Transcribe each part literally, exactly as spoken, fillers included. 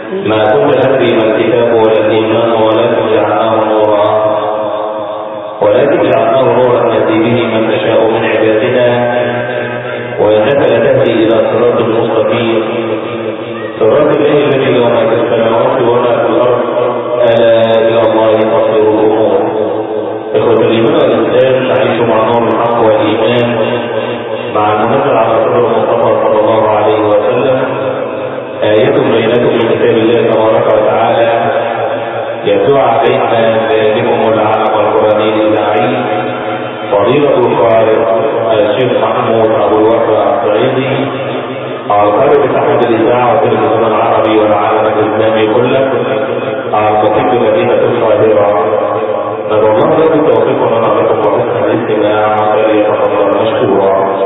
ما كنت تدري ما الكتاب ولا الإيمان ولكن جعلناه نورا ولكن جعلناه نورا نهدي به من نشاء من عبادنا وإنك لتهدي إلى صراط مستقيم صراط الله الذي له ما في السماوات وما في الأرض ألا إلى الله تصير الأمور. إخوة الإيمان والإسلام نعيش مع نور الحق والإيمان مع المنزل على رسول المصطفى صلى الله عليه وسلم آية بينة من كتاب الله تبارك وتعالى يتلو علينا ذلكم العالم القرآني الداعي فضيلة القارئ الشيخ محمود أبو الوفا الصعيدي القارئ بتحميد الإذاعة والتلفزيون العربي والعالم الإسلامي كله الخطيب مدينة القاهرة. ندعو الله له بالتوفيق لنا لكم وحسن الاستماع فليتفضل مشكورا.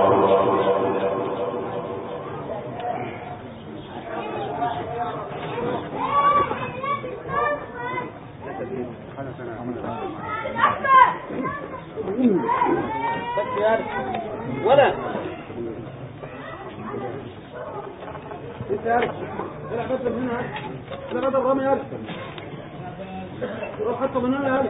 ولا انت العب بس من هنا انا بدل رامي يا روح حطه من هنا يا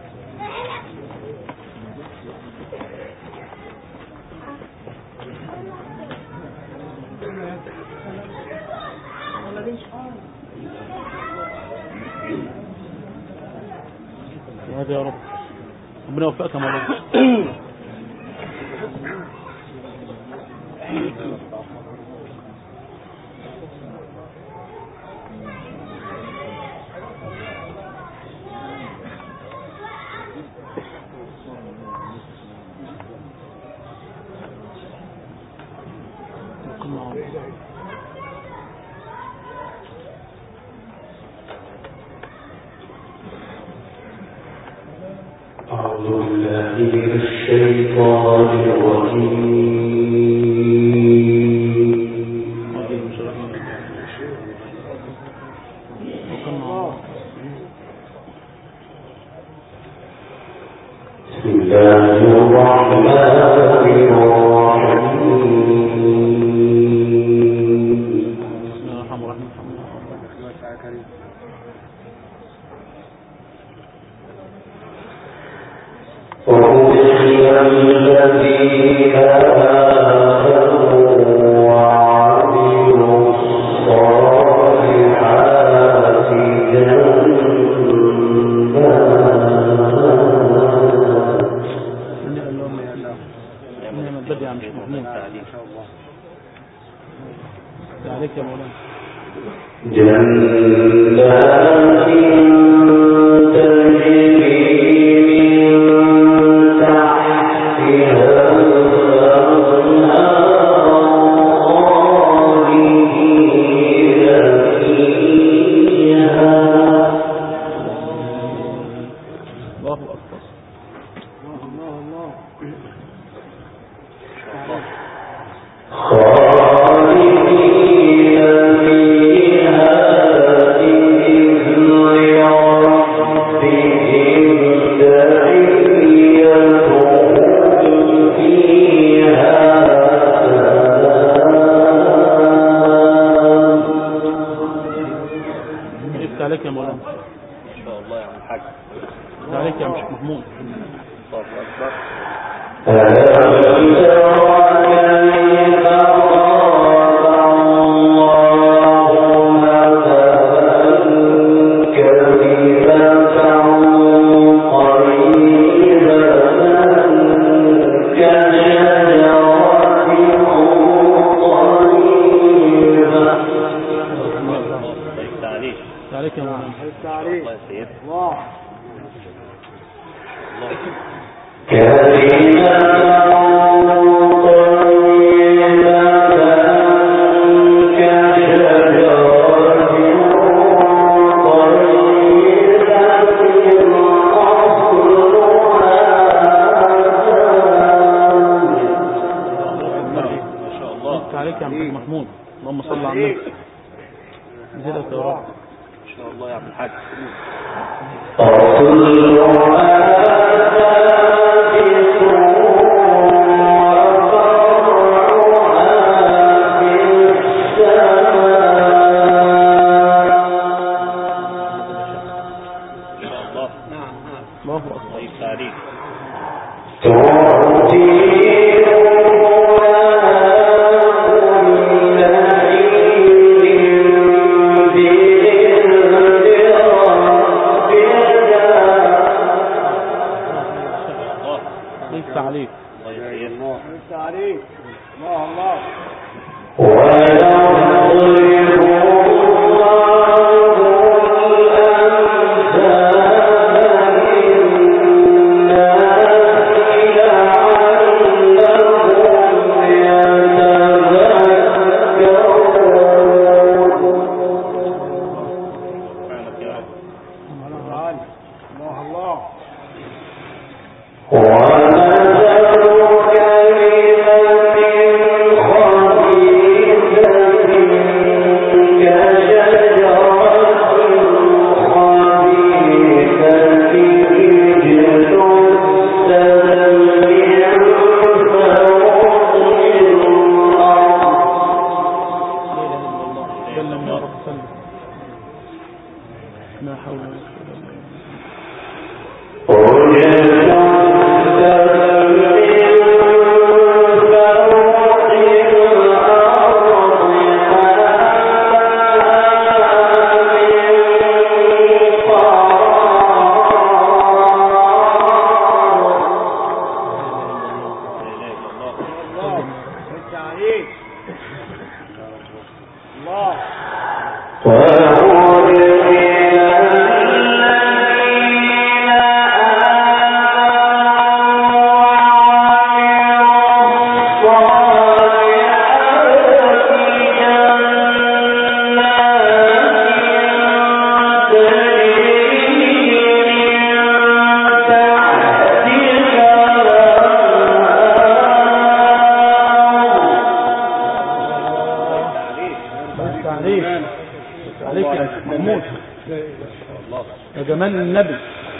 هذا يا رب ربنا يوفقك يا مولانا. أعوذ بالله من الشيطان الرجيم. بسم الله الرحمن الرحيم. الذين آمنوا وعملوا الصالحات جنات سلم يا رب سلم. لا حول ولا قوة جمال النبي.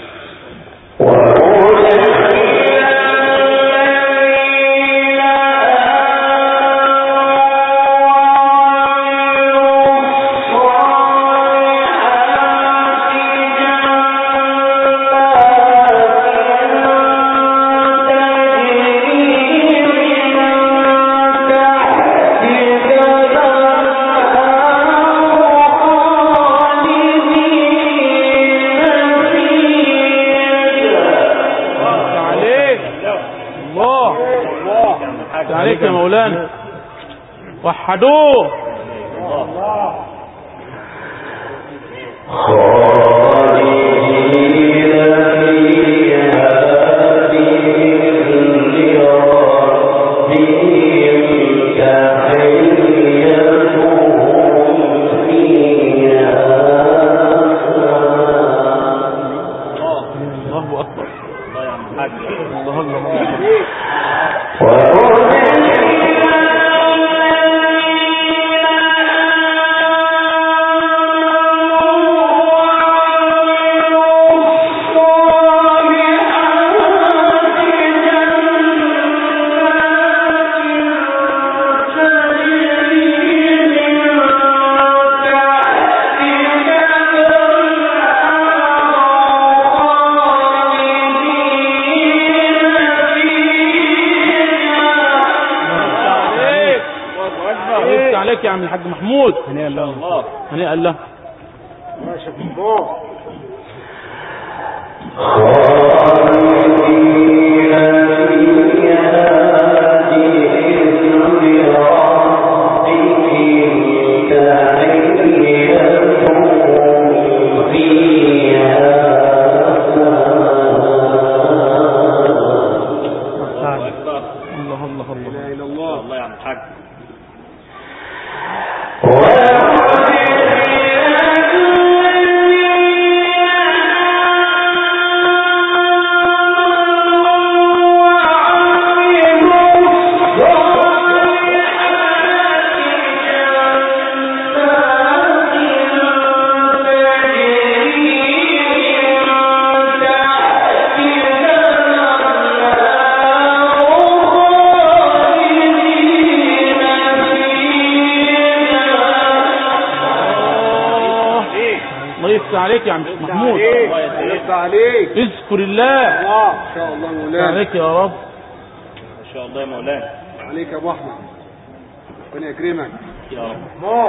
عليك يا مولانا وحدوه. الله أكبر. الله يا عم الحاج. الله الله. عليك يا عم الحاج محمود. هنيئا الله. هنيئا الله. ماشي في الضوء. الله الله الله. لا اله الا الله. الله يا عم الحاج. عليك يا عم محمود. الله عليك. اذكر الله. الله ان شاء الله مولانا. عليك يا رب. ما شاء الله يا مولانا. عليك يا ابو احمد. ربنا يكرمك يا رب. الله.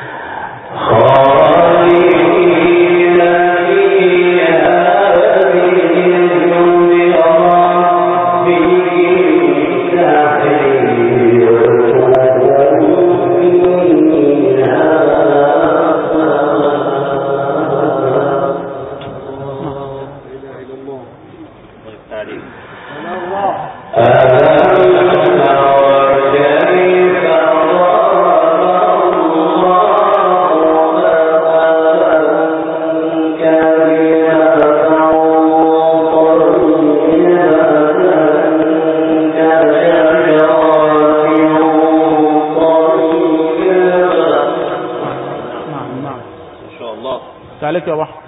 عليك يا واحد.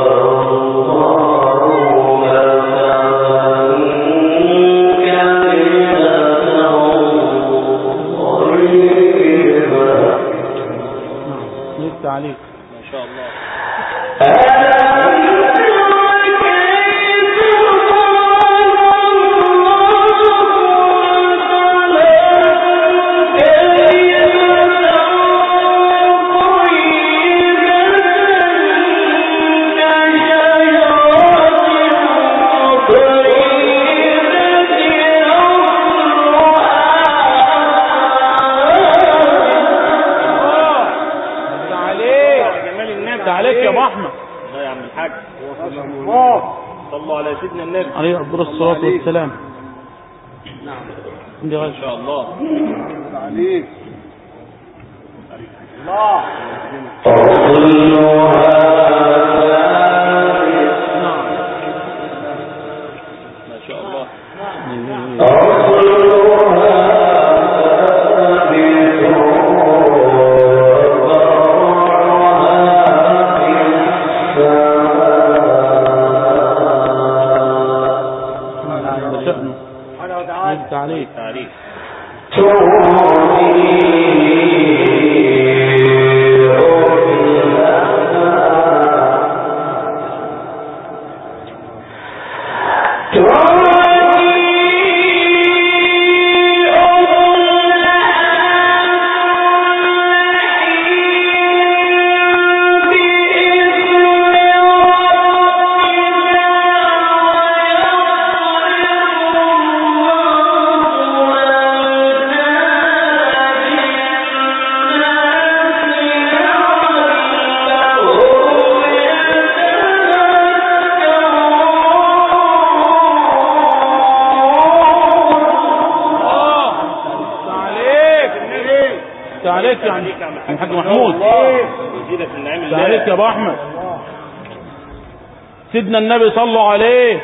الله شاء الله. سيدنا النبي عليه أفضل الصلاة والسلام. نعم إن شاء الله عليك الله ما شاء الله. تعليق تعليق عليك يا الحاج محمود. عليك يا ابو احمد. سيدنا النبي صلوا عليه.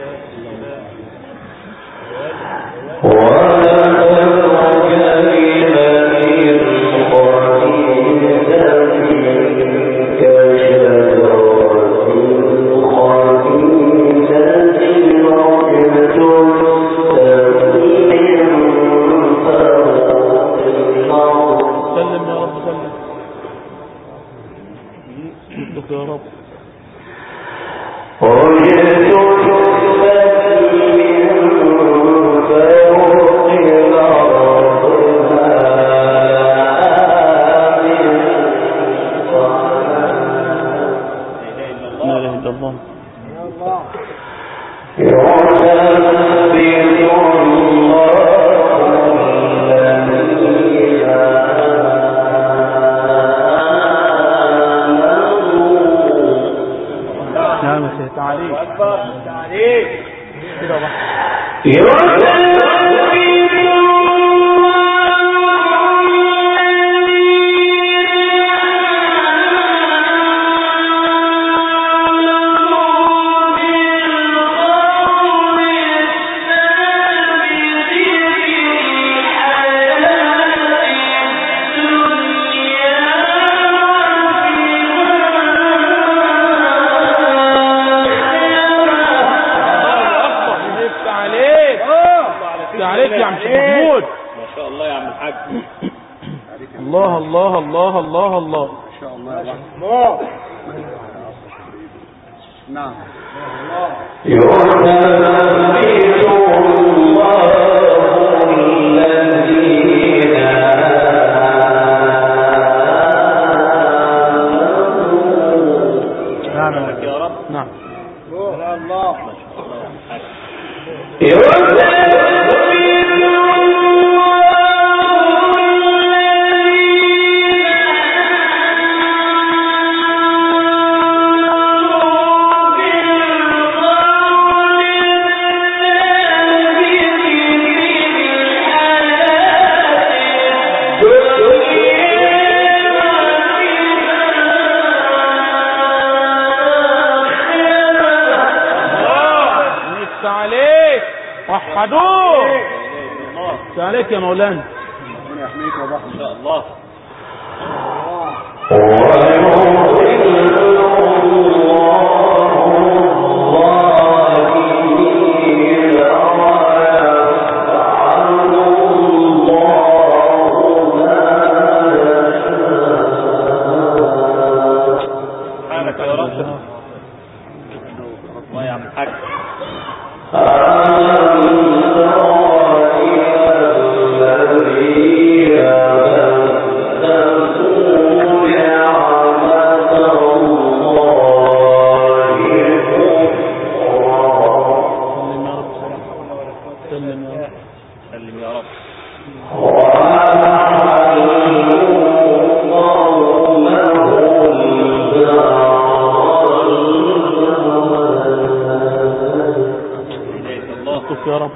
يا رب الله الله الله الله الله ما شاء الله يا الله. نعم يا رب. نعم الله وحدوه. عليك يا مولانا. ربنا يحميك يا ضحى ان شاء الله. يا رب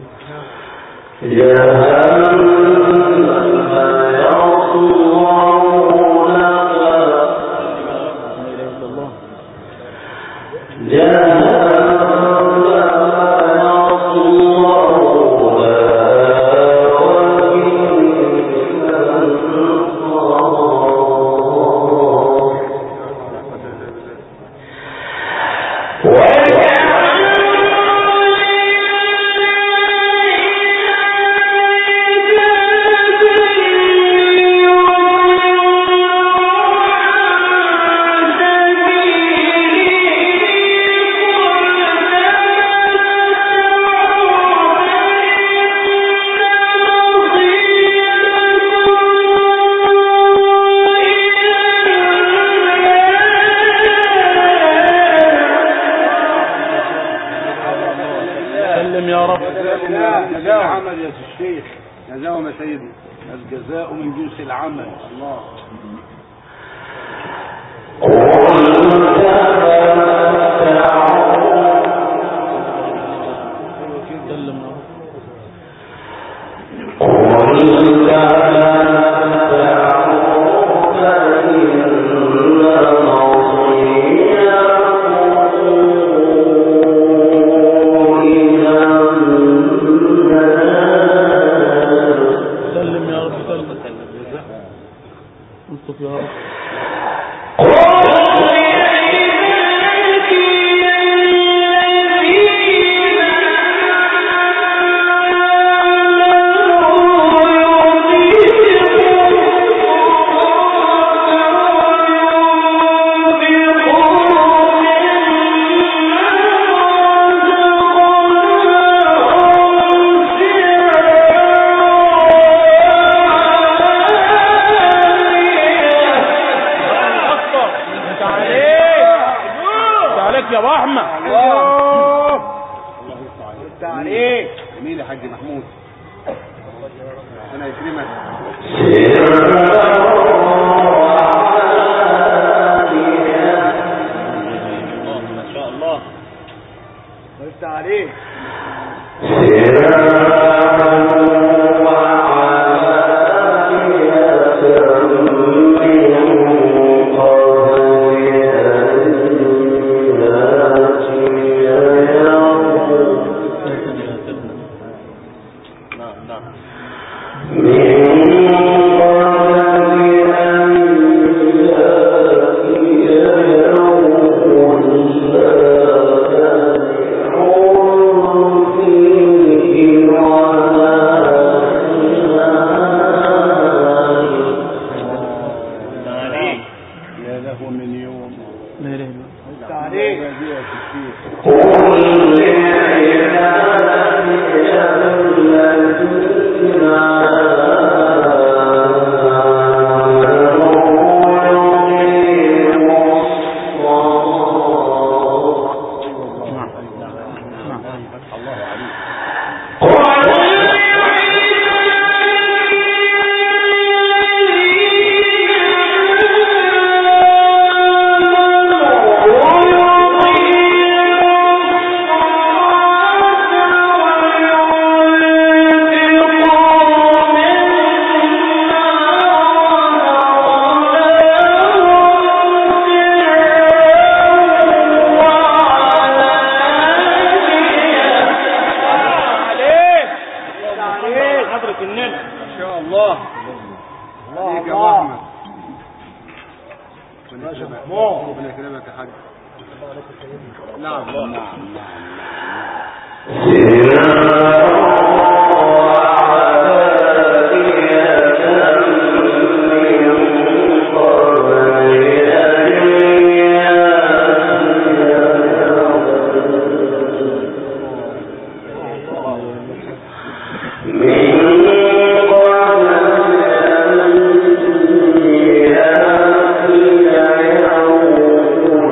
الجزاء من جنس العمل. الله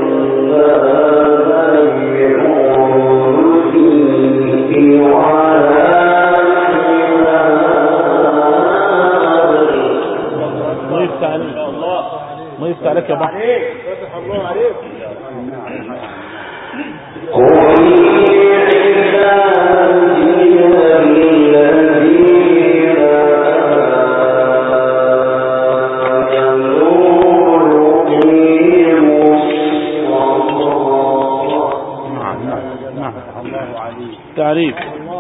you are عليك الله يفتح عليك يا بحر. فتح الله عليك. تعريف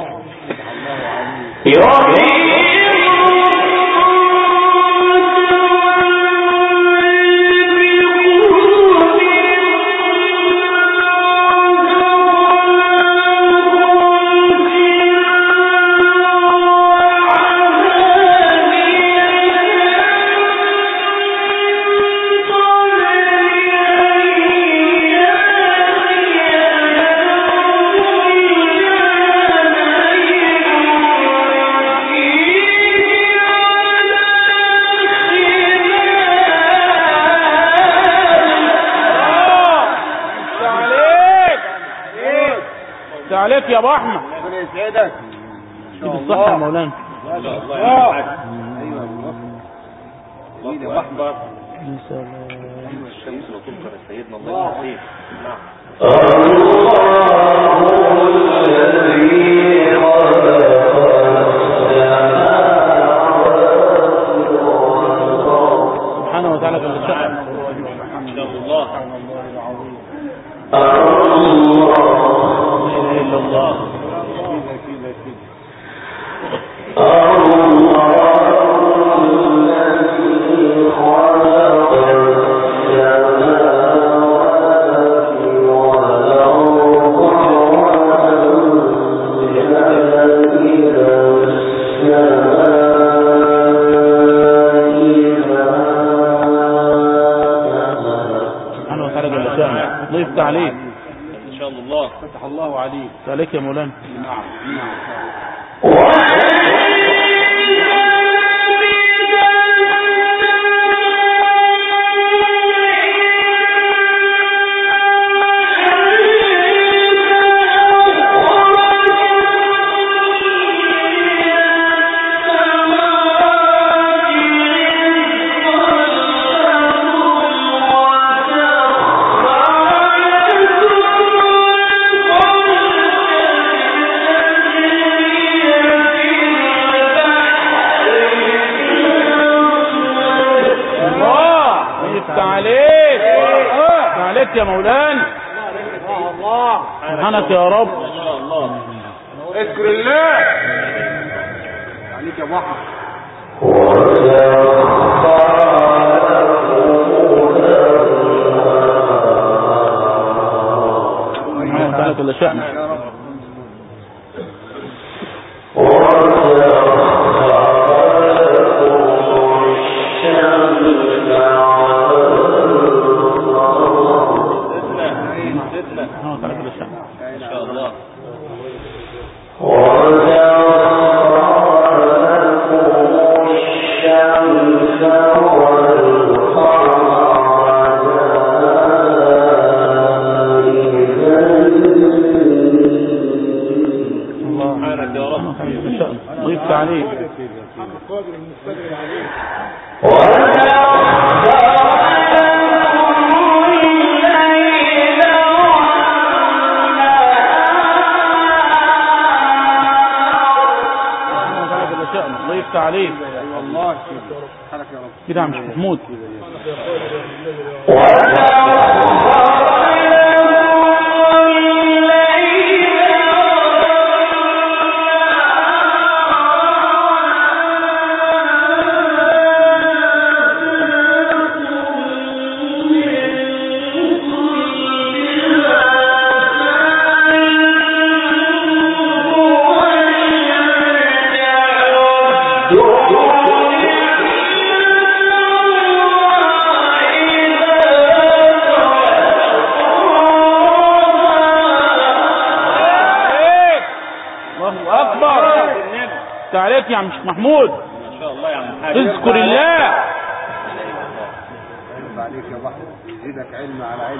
عليك يا ابو احمد. ربنا يسعدك ان شاء الله. بالصحه يا مولانا. ما شاء الله يا حاج. ايوه الله يا اكبر. يا سلام. الشمس وتنكر سيدنا الله يحييك. نعم. سبحانه وتعالى جل شأنه. ان شاء الله. الله كده كده سبحانه وتعالى جل شأنه. الله يفتح عليك ان شاء الله. فتح الله عليك. عليك يا مولانا. نعم نعم. يا مولانا. الله سبحانك يا رب. ما شاء الله. اذكر الله عليك يا ابو احمد. سبحانه وتعالى كل شأن. ضيفت عليه ضيفت عليه والله حركة يا رب كده يا مش محمود. عليك يا عم شيخ محمود. ما شاء الله يا عم حاج. اذكر الله. عليك يا بحر يزيدك علم على علم.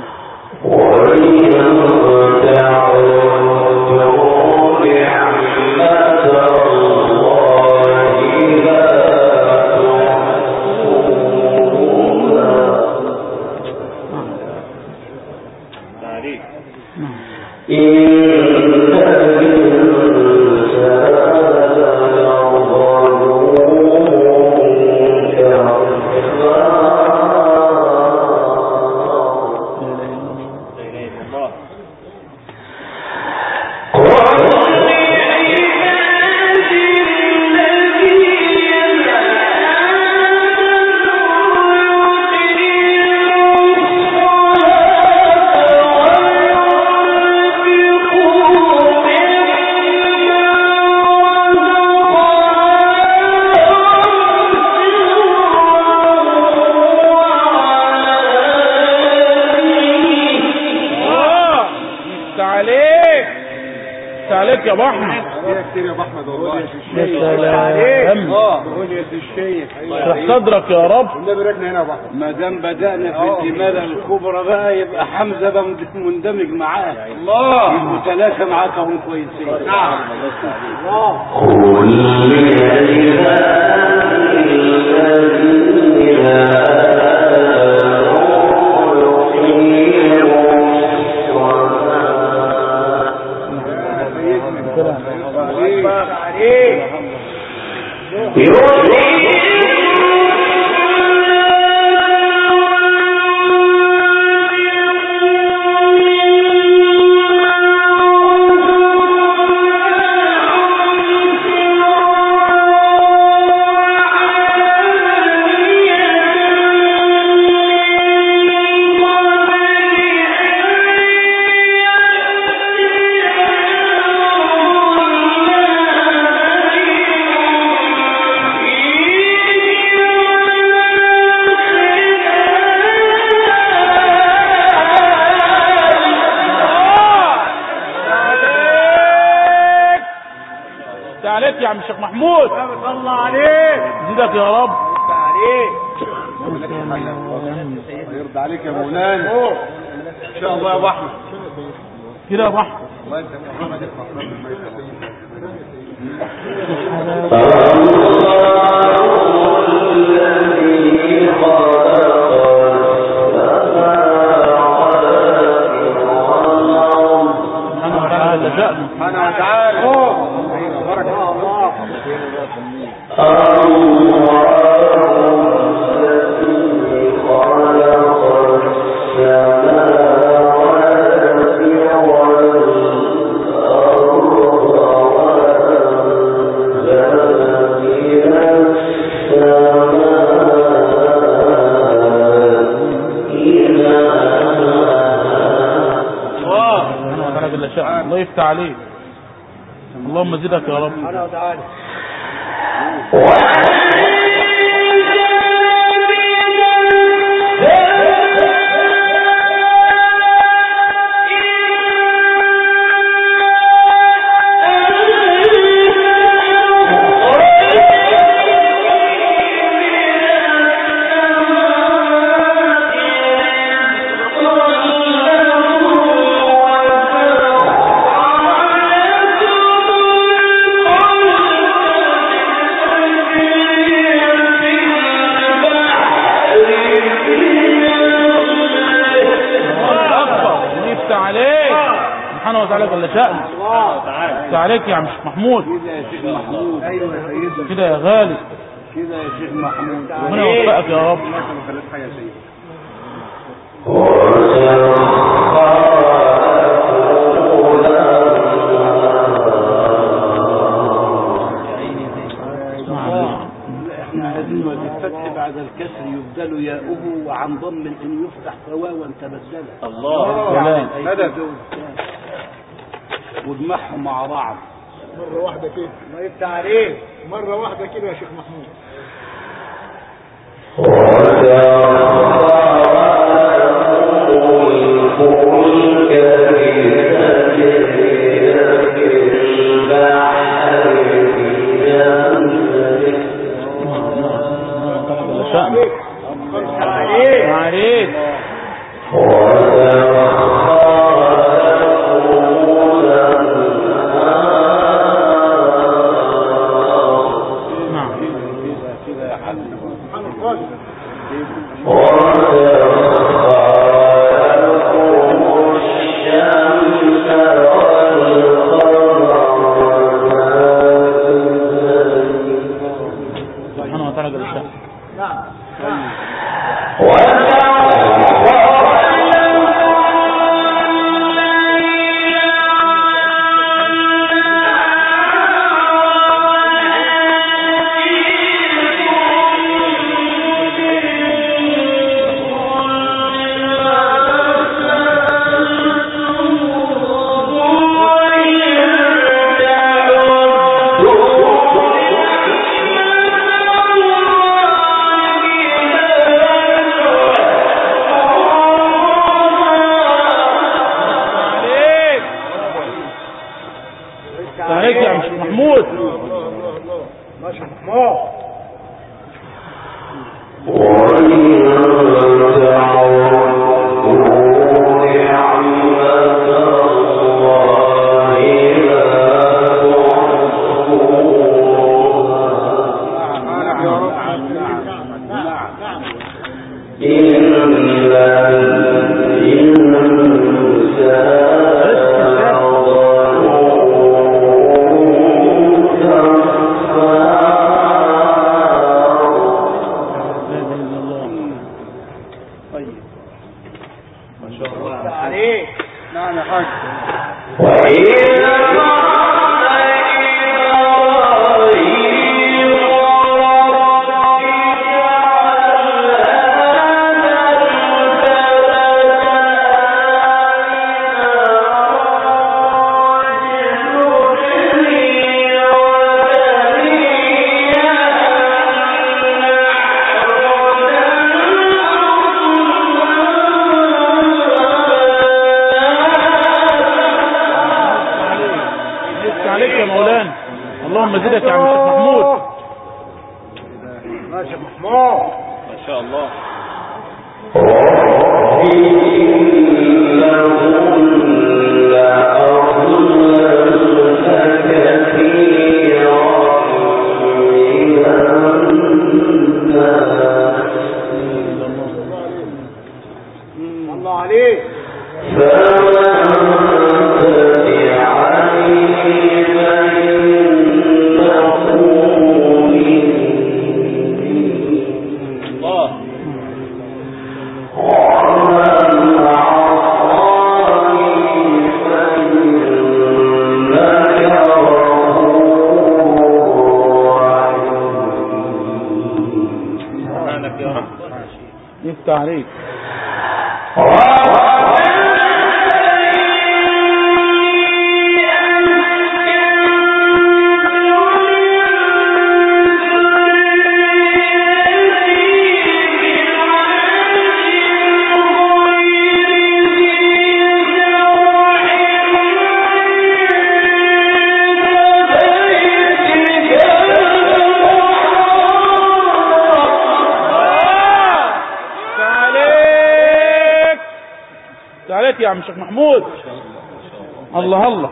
ابو احمد. كتير يا ابو احمد والله. يا سلام. اه قول يا سي الشيخ. اشرح صدرك يا رب. النبي ركنا هنا يا ابو احمد. ما دام بدانا في الإمالة الكبرى بقى يبقى حمزه بقى مندمج معاه. الله يبقوا ثلاثه معاك هم كويسين. نعم. الله عليك يا عم الشيخ محمود. الله عليك. زيدك يا رب. يرضى عليك يا مولانا ان شاء الله يا ابو احمد. كده يا ابو احمد. الله يسلمك. سبحانه وتعالى. بارك الله. الله يفتح عليك. اللهم زدك يا رب. سبحانه وتعالى. سبحانه وتعالى جل شأنه. الله عليك يا عم الشيخ محمود. كده يا شيخ محمود. ايوه يا سيدنا. كده يا غالي. كده يا شيخ محمود. ربنا يوفقك يا رب. ما خليت حاجه يا سيدي. احنا عايزين الفتح بعد الكسر يبدل ياؤه وعن ضم ان يفتح فواوا تبدله. الله مدد واجمعهم مع بعض مرة واحدة كده. الله يفتح عليك. مرة واحدة كده يا شيخ محمود. عليك. يا عم شيخ محمود. الله الله.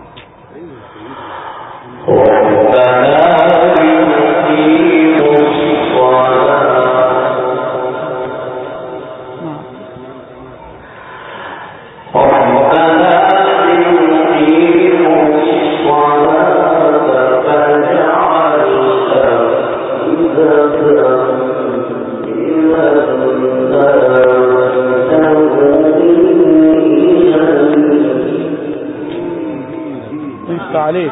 عليك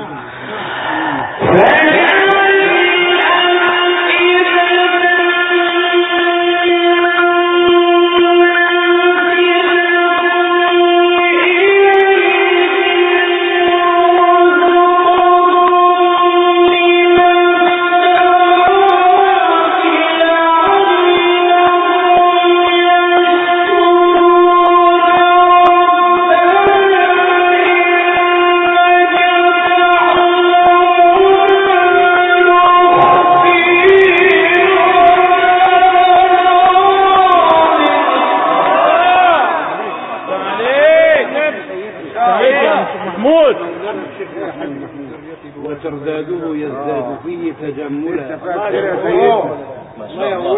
وترداده يزداد فيه تجملا. ما شاء الله.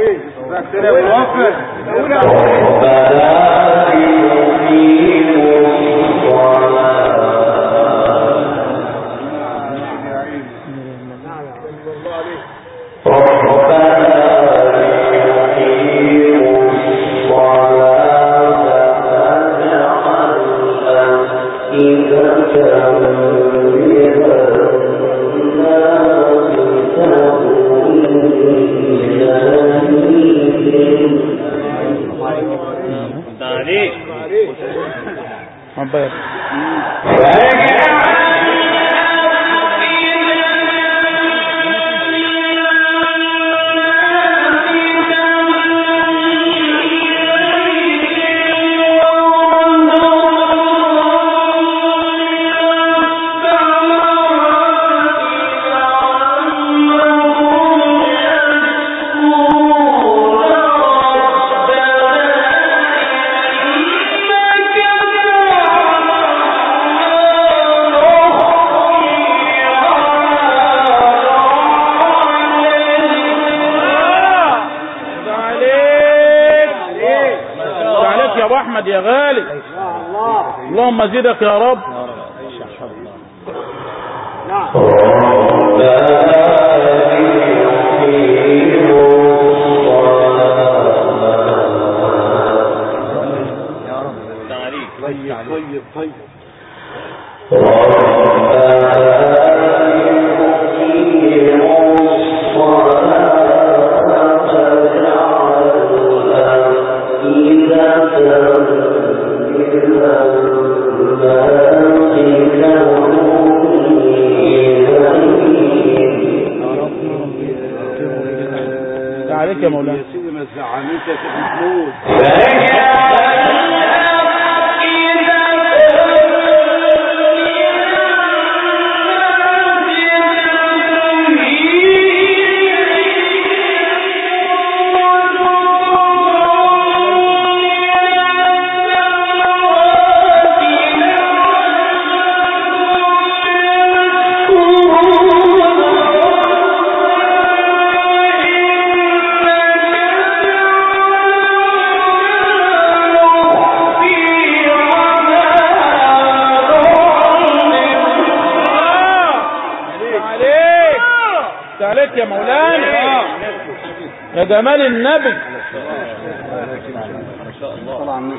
Oh احمد يا غالي. اللهم زدك يا رب. طيب طيب عليك يا مولانا. يا سيدي ما تزعلنيش يا سيدي محمود. عليك يا مولانا يا جمال النبي. ما شاء الله طبعا ما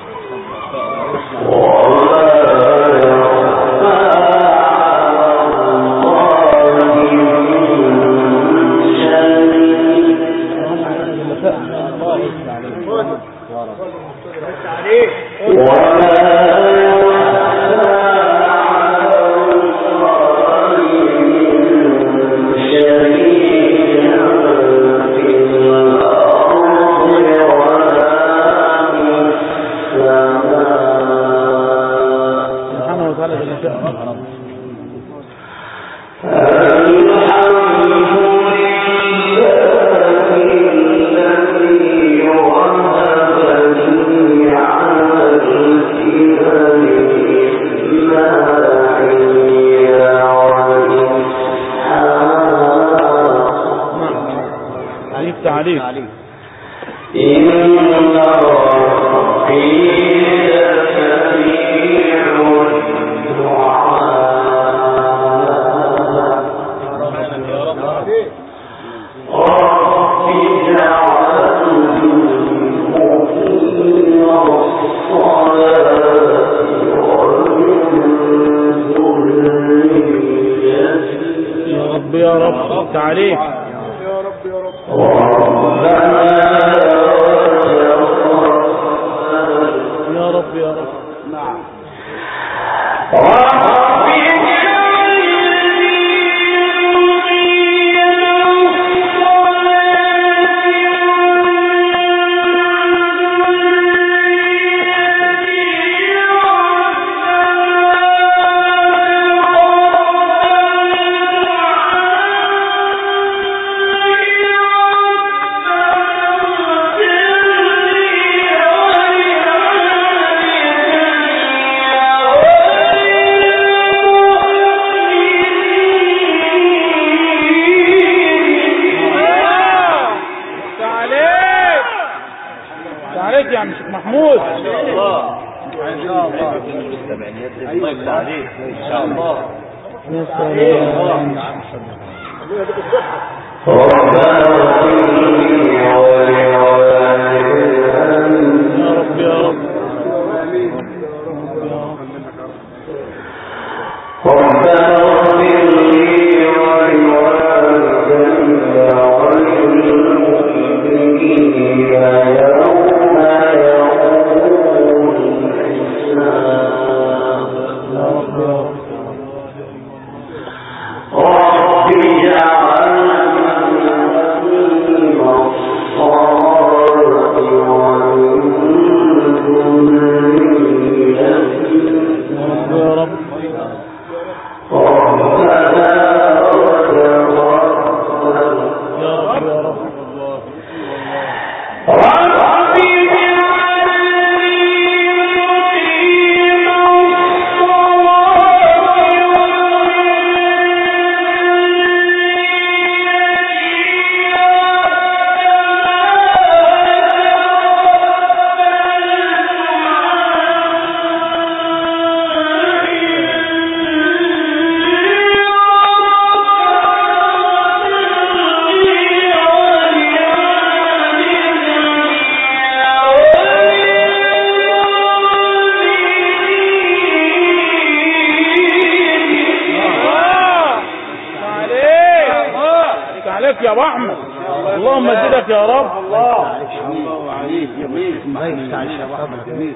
اللهم زدك يا رب. الله الله عليك جميل جميل.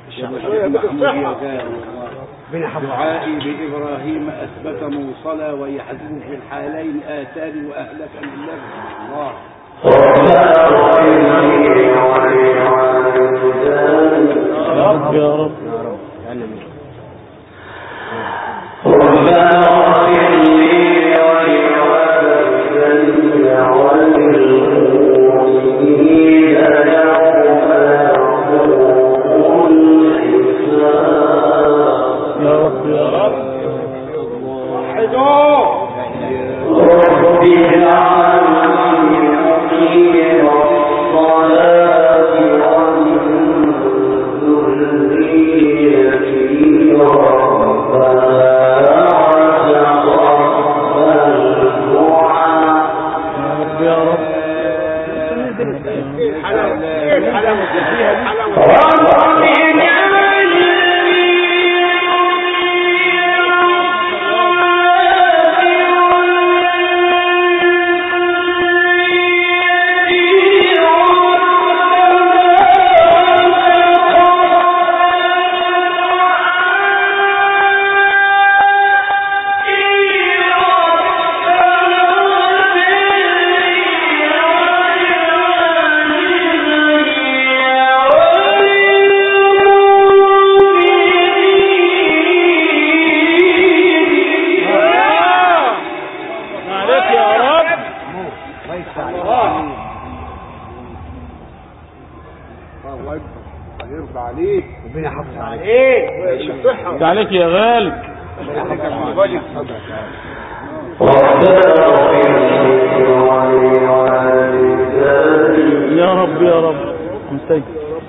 دعائي بإبراهيم أثبت موصلا ويحذف في الحالين آثار وأهلك من الله. يا رب يا رب عليك يا غالي. يا رب يا رب مستجد.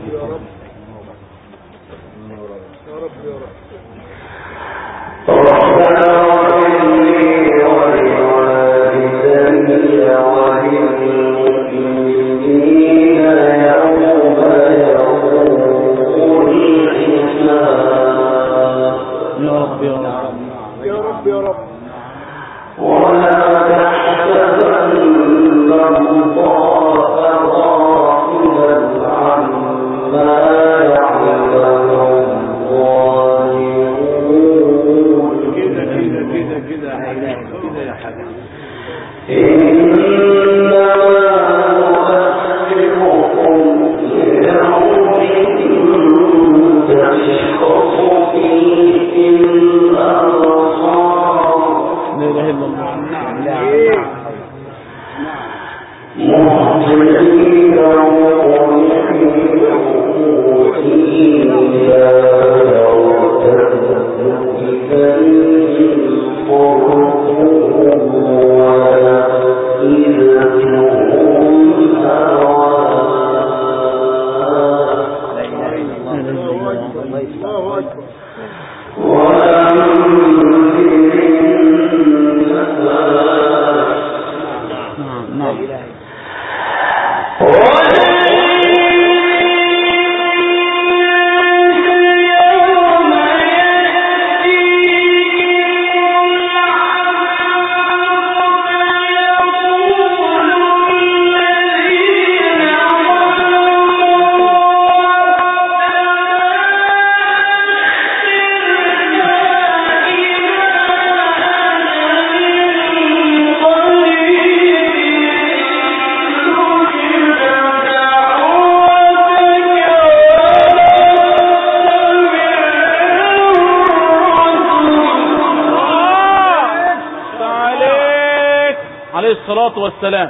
الصلاة والسلام.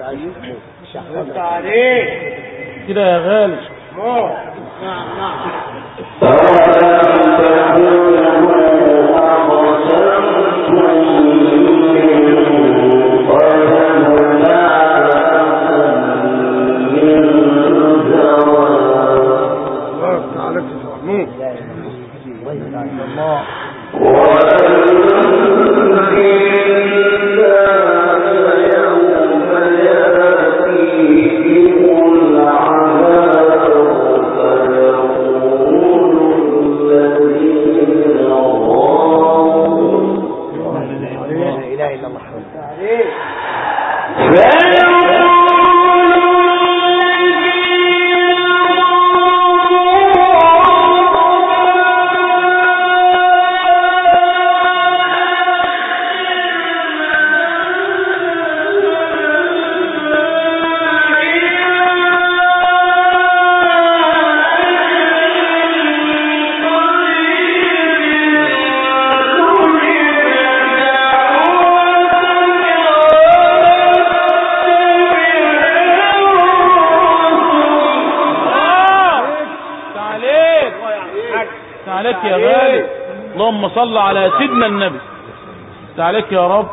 كده يا غالي. نعم نعم. لا عليك يا غالي. اللهم صل على سيدنا النبي. عليك يا رب.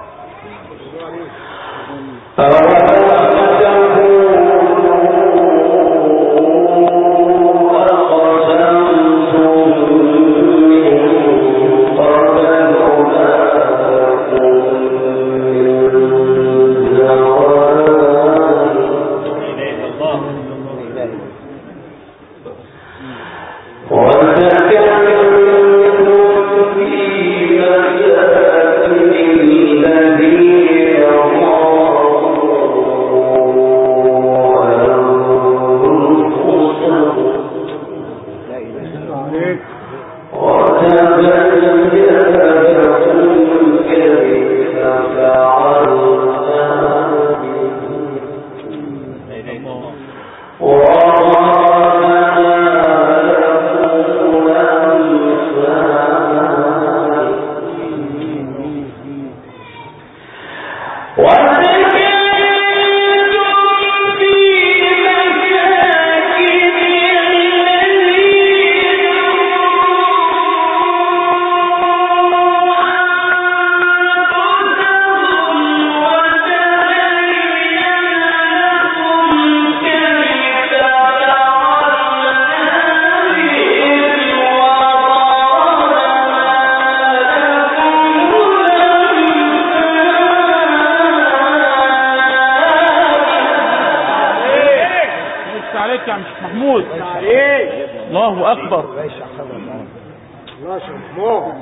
محمود. الله أكبر. الله شمحمود.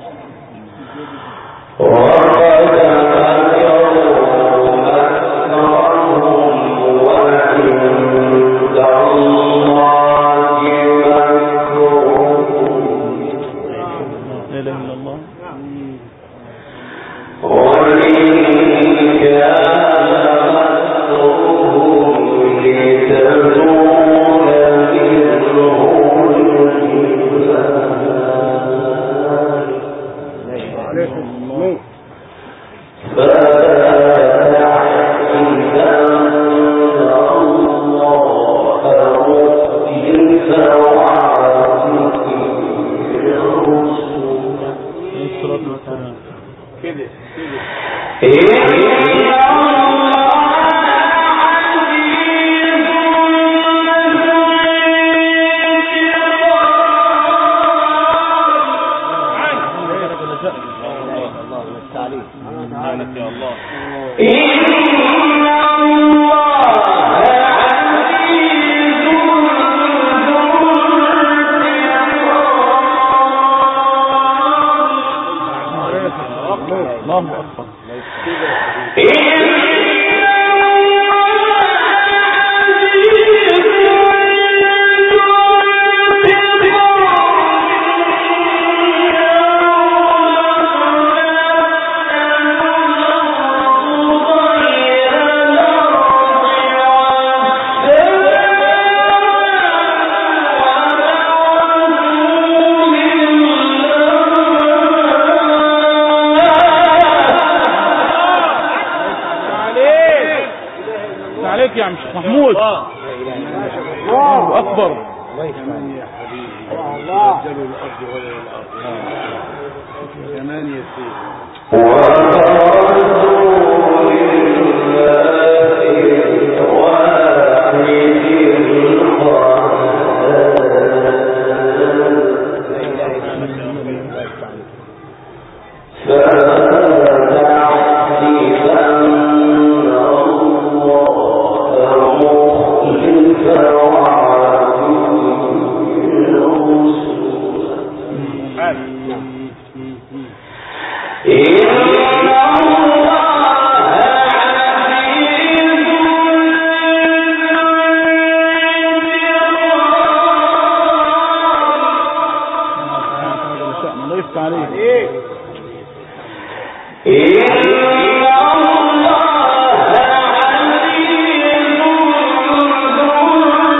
محمود. الله أكبر. الله كمان يسير. إن الله عزيز ذو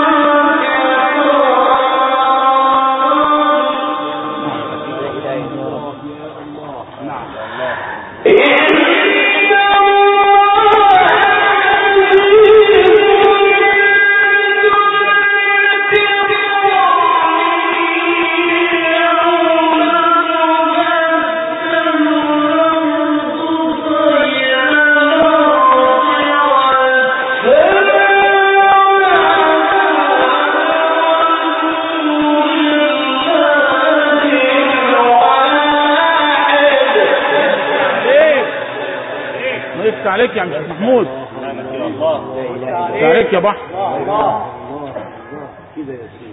عليك يا شيخ محمود. عليك يا بحر. كده يا سيدي.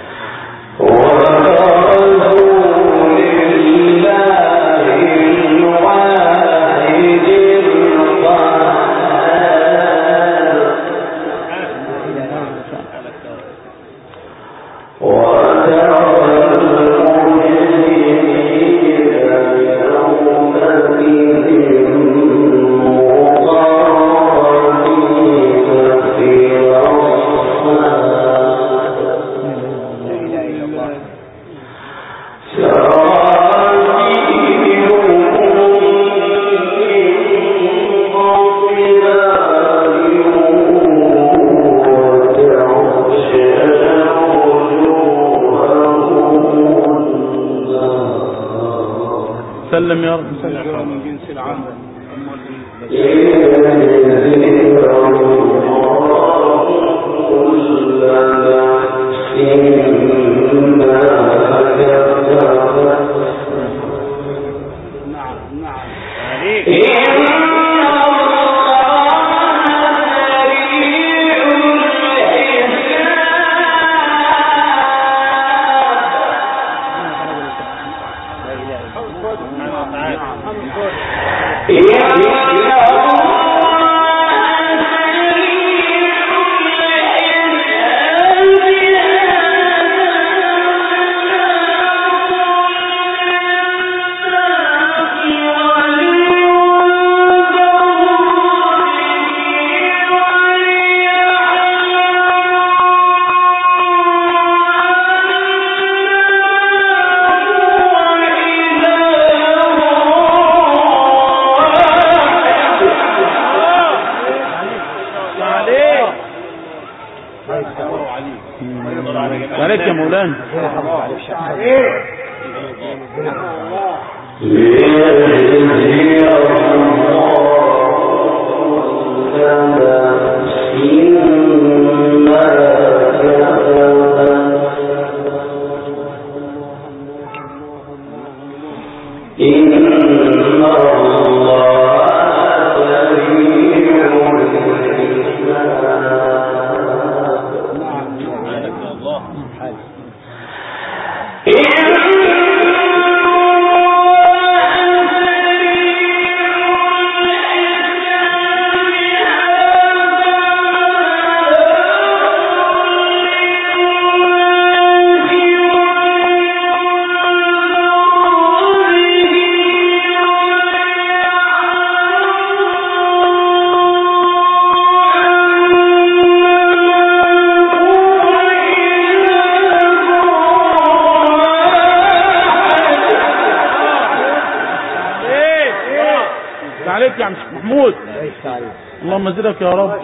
سلم يا رب. سلم من جنس العمل. نعم نعم عليك. عليك يا مولانا. عليك يا عم محمود. اللهم زدك يا رب.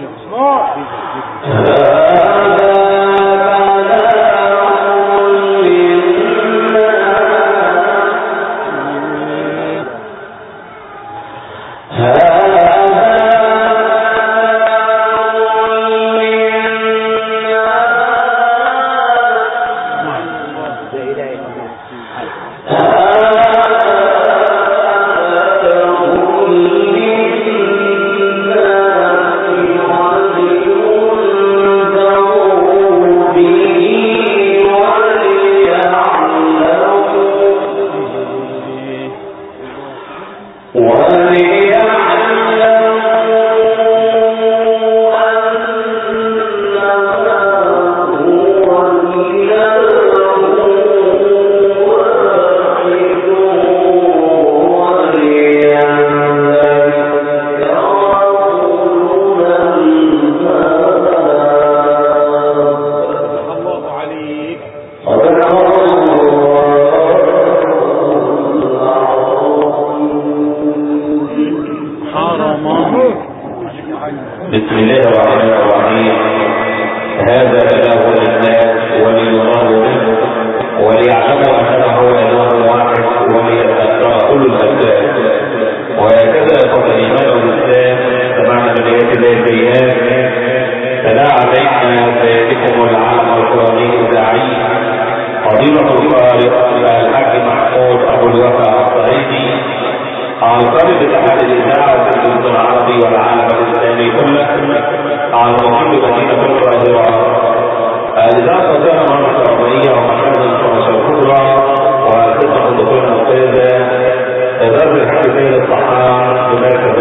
بسم الله الرحمن الرحيم. هذا بلاغ للناس وليراه منه وليعلموا انه اله واحد وليتذكر كل الاسباب. وهكذا قد الايمان والاسلام سمعنا من ايات الله البينات تلا علينا سيدكم العالم القراني الداعي فضيلة القارئ الحاج محمود ابو الوفا الصعيدي عن طالب اتحاد الاذاعه في الجنوب العربي والعربي على مقيم مدينة القاهرة. لذلك كان مرة أربعية ومشاهد الفرصة الكبرى وقصة الدكتور الأستاذة درب الحاج سيد الطحان بمركز